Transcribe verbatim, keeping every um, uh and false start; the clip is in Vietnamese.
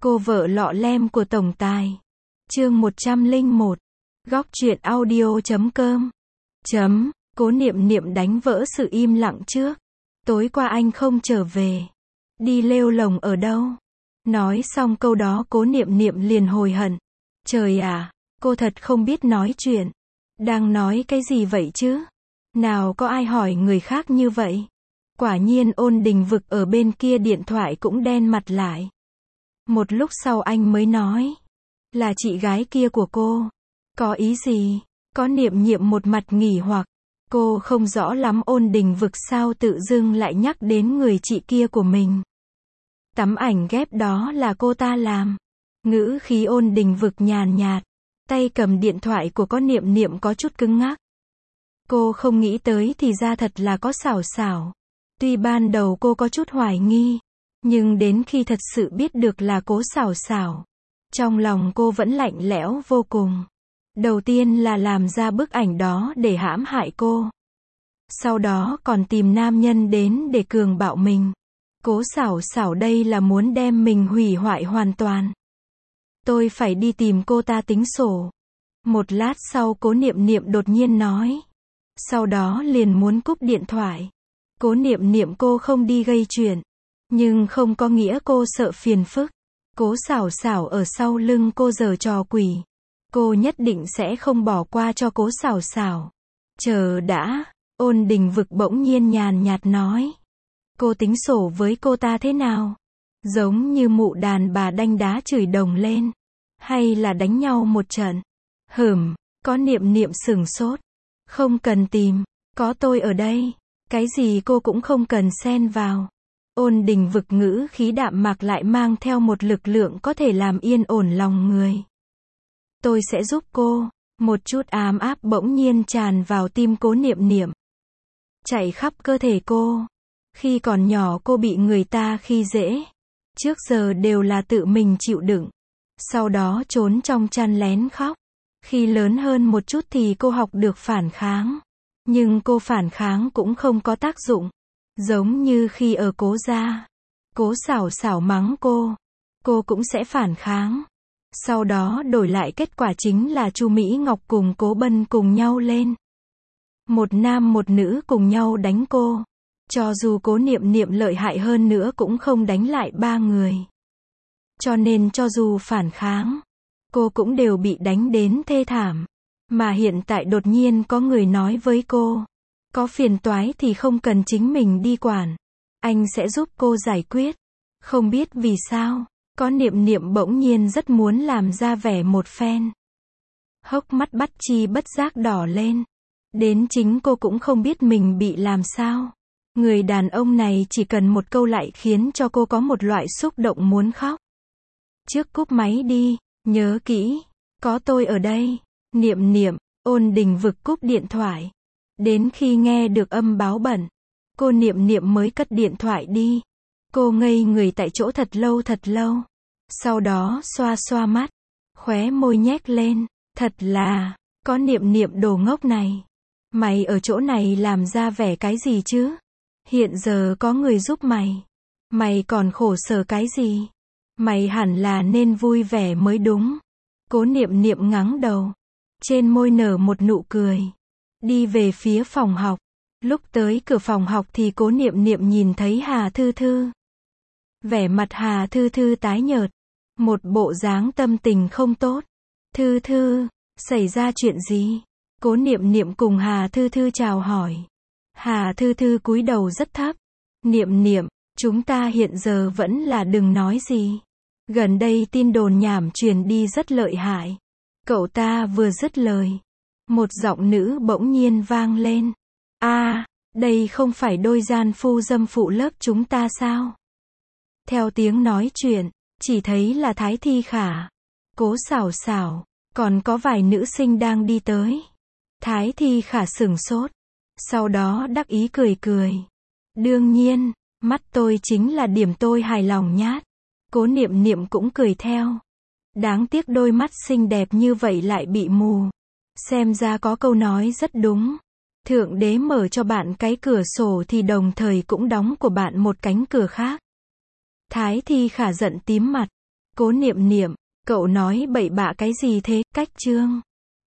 Cô vợ lọ lem của tổng tài. Chương một trăm lẻ một. Góc truyện audio chấm com. Chấm. Cố Niệm Niệm đánh vỡ sự im lặng trước. Tối qua anh không trở về. Đi lêu lồng ở đâu? Nói xong câu đó Cố Niệm Niệm liền hối hận. Trời à, cô thật không biết nói chuyện. Đang nói cái gì vậy chứ? Nào có ai hỏi người khác như vậy? Quả nhiên Ôn Đình Vực ở bên kia điện thoại cũng đen mặt lại. Một lúc sau anh mới nói. Là chị gái kia của cô. Có ý gì? Có Niệm Niệm một mặt nghỉ hoặc. Cô không rõ lắm Ôn Đình Vực sao tự dưng lại nhắc đến người chị kia của mình. Tấm ảnh ghép đó là cô ta làm. Ngữ khí Ôn Đình Vực nhàn nhạt. Tay cầm điện thoại của có Niệm Niệm có chút cứng ngắc. Cô không nghĩ tới thì ra thật là có Xảo Xảo. Tuy ban đầu cô có chút hoài nghi, nhưng đến khi thật sự biết được là Cố Xảo Xảo, trong lòng cô vẫn lạnh lẽo vô cùng. Đầu tiên là làm ra bức ảnh đó để hãm hại cô. Sau đó còn tìm nam nhân đến để cường bạo mình. Cố Xảo Xảo đây là muốn đem mình hủy hoại hoàn toàn. Tôi phải đi tìm cô ta tính sổ. Một lát sau Cố Niệm Niệm đột nhiên nói. Sau đó liền muốn cúp điện thoại. Cố Niệm Niệm cô không đi gây chuyện. Nhưng không có nghĩa cô sợ phiền phức. Cố Xảo Xảo ở sau lưng cô giở trò quỷ. Cô nhất định sẽ không bỏ qua cho Cố Xảo Xảo. Chờ đã, Ôn Đình Vực bỗng nhiên nhàn nhạt nói. Cô tính sổ với cô ta thế nào? Giống như mụ đàn bà đanh đá chửi đồng lên. Hay là đánh nhau một trận? Hửm, có Niệm Niệm sửng sốt. Không cần tìm, có tôi ở đây. Cái gì cô cũng không cần xen vào. Ôn Đình Vực ngữ khí đạm mạc lại mang theo một lực lượng có thể làm yên ổn lòng người. Tôi sẽ giúp cô. Một chút ám áp bỗng nhiên tràn vào tim Cố Niệm Niệm. Chạy khắp cơ thể cô. Khi còn nhỏ cô bị người ta khi dễ. Trước giờ đều là tự mình chịu đựng. Sau đó trốn trong chăn lén khóc. Khi lớn hơn một chút thì cô học được phản kháng. Nhưng cô phản kháng cũng không có tác dụng. Giống như khi ở Cố gia. Cố Xảo Xảo mắng cô. Cô cũng sẽ phản kháng. Sau đó đổi lại kết quả chính là Chu Mỹ Ngọc cùng Cố Bân cùng nhau lên. Một nam một nữ cùng nhau đánh cô. Cho dù Cố Niệm Niệm lợi hại hơn nữa cũng không đánh lại ba người. Cho nên cho dù phản kháng, cô cũng đều bị đánh đến thê thảm. Mà hiện tại đột nhiên có người nói với cô. Có phiền toái thì không cần chính mình đi quản. Anh sẽ giúp cô giải quyết. Không biết vì sao, có Niệm Niệm bỗng nhiên rất muốn làm ra vẻ một phen. Hốc mắt Bắt Chi bất giác đỏ lên. Đến chính cô cũng không biết mình bị làm sao. Người đàn ông này chỉ cần một câu lại khiến cho cô có một loại xúc động muốn khóc. Trước cúp máy đi, nhớ kỹ, có tôi ở đây. Niệm Niệm, Ôn Đình Vực cúp điện thoại. Đến khi nghe được âm báo bận, cô Niệm Niệm mới cất điện thoại đi. Cô ngây người tại chỗ thật lâu thật lâu. Sau đó xoa xoa mắt, khóe môi nhếch lên. Thật là, có Niệm Niệm đồ ngốc này. Mày ở chỗ này làm ra vẻ cái gì chứ? Hiện giờ có người giúp mày. Mày còn khổ sở cái gì? Mày hẳn là nên vui vẻ mới đúng. Cố Niệm Niệm ngắng đầu. Trên môi nở một nụ cười. Đi về phía phòng học. Lúc tới cửa phòng học thì Cố Niệm Niệm nhìn thấy Hà Thư Thư. Vẻ mặt Hà Thư Thư tái nhợt. Một bộ dáng tâm tình không tốt. Thư Thư, xảy ra chuyện gì? Cố Niệm Niệm cùng Hà Thư Thư chào hỏi. Hà Thư Thư cúi đầu rất thấp. Niệm Niệm, chúng ta hiện giờ vẫn là đừng nói gì. Gần đây tin đồn nhảm truyền đi rất lợi hại. Cậu ta vừa dứt lời. Một giọng nữ bỗng nhiên vang lên. A, à, đây không phải đôi gian phu dâm phụ lớp chúng ta sao? Theo tiếng nói chuyện, chỉ thấy là Thái Thi Khả, Cố Xảo Xảo, còn có vài nữ sinh đang đi tới. Thái Thi Khả sửng sốt. Sau đó đắc ý cười cười. Đương nhiên, mắt tôi chính là điểm tôi hài lòng nhát. Cố Niệm Niệm cũng cười theo. Đáng tiếc đôi mắt xinh đẹp như vậy lại bị mù. Xem ra có câu nói rất đúng. Thượng đế mở cho bạn cái cửa sổ thì đồng thời cũng đóng của bạn một cánh cửa khác. Thái Thi Khả giận tím mặt. Cố Niệm Niệm, cậu nói bậy bạ cái gì thế, cách chương.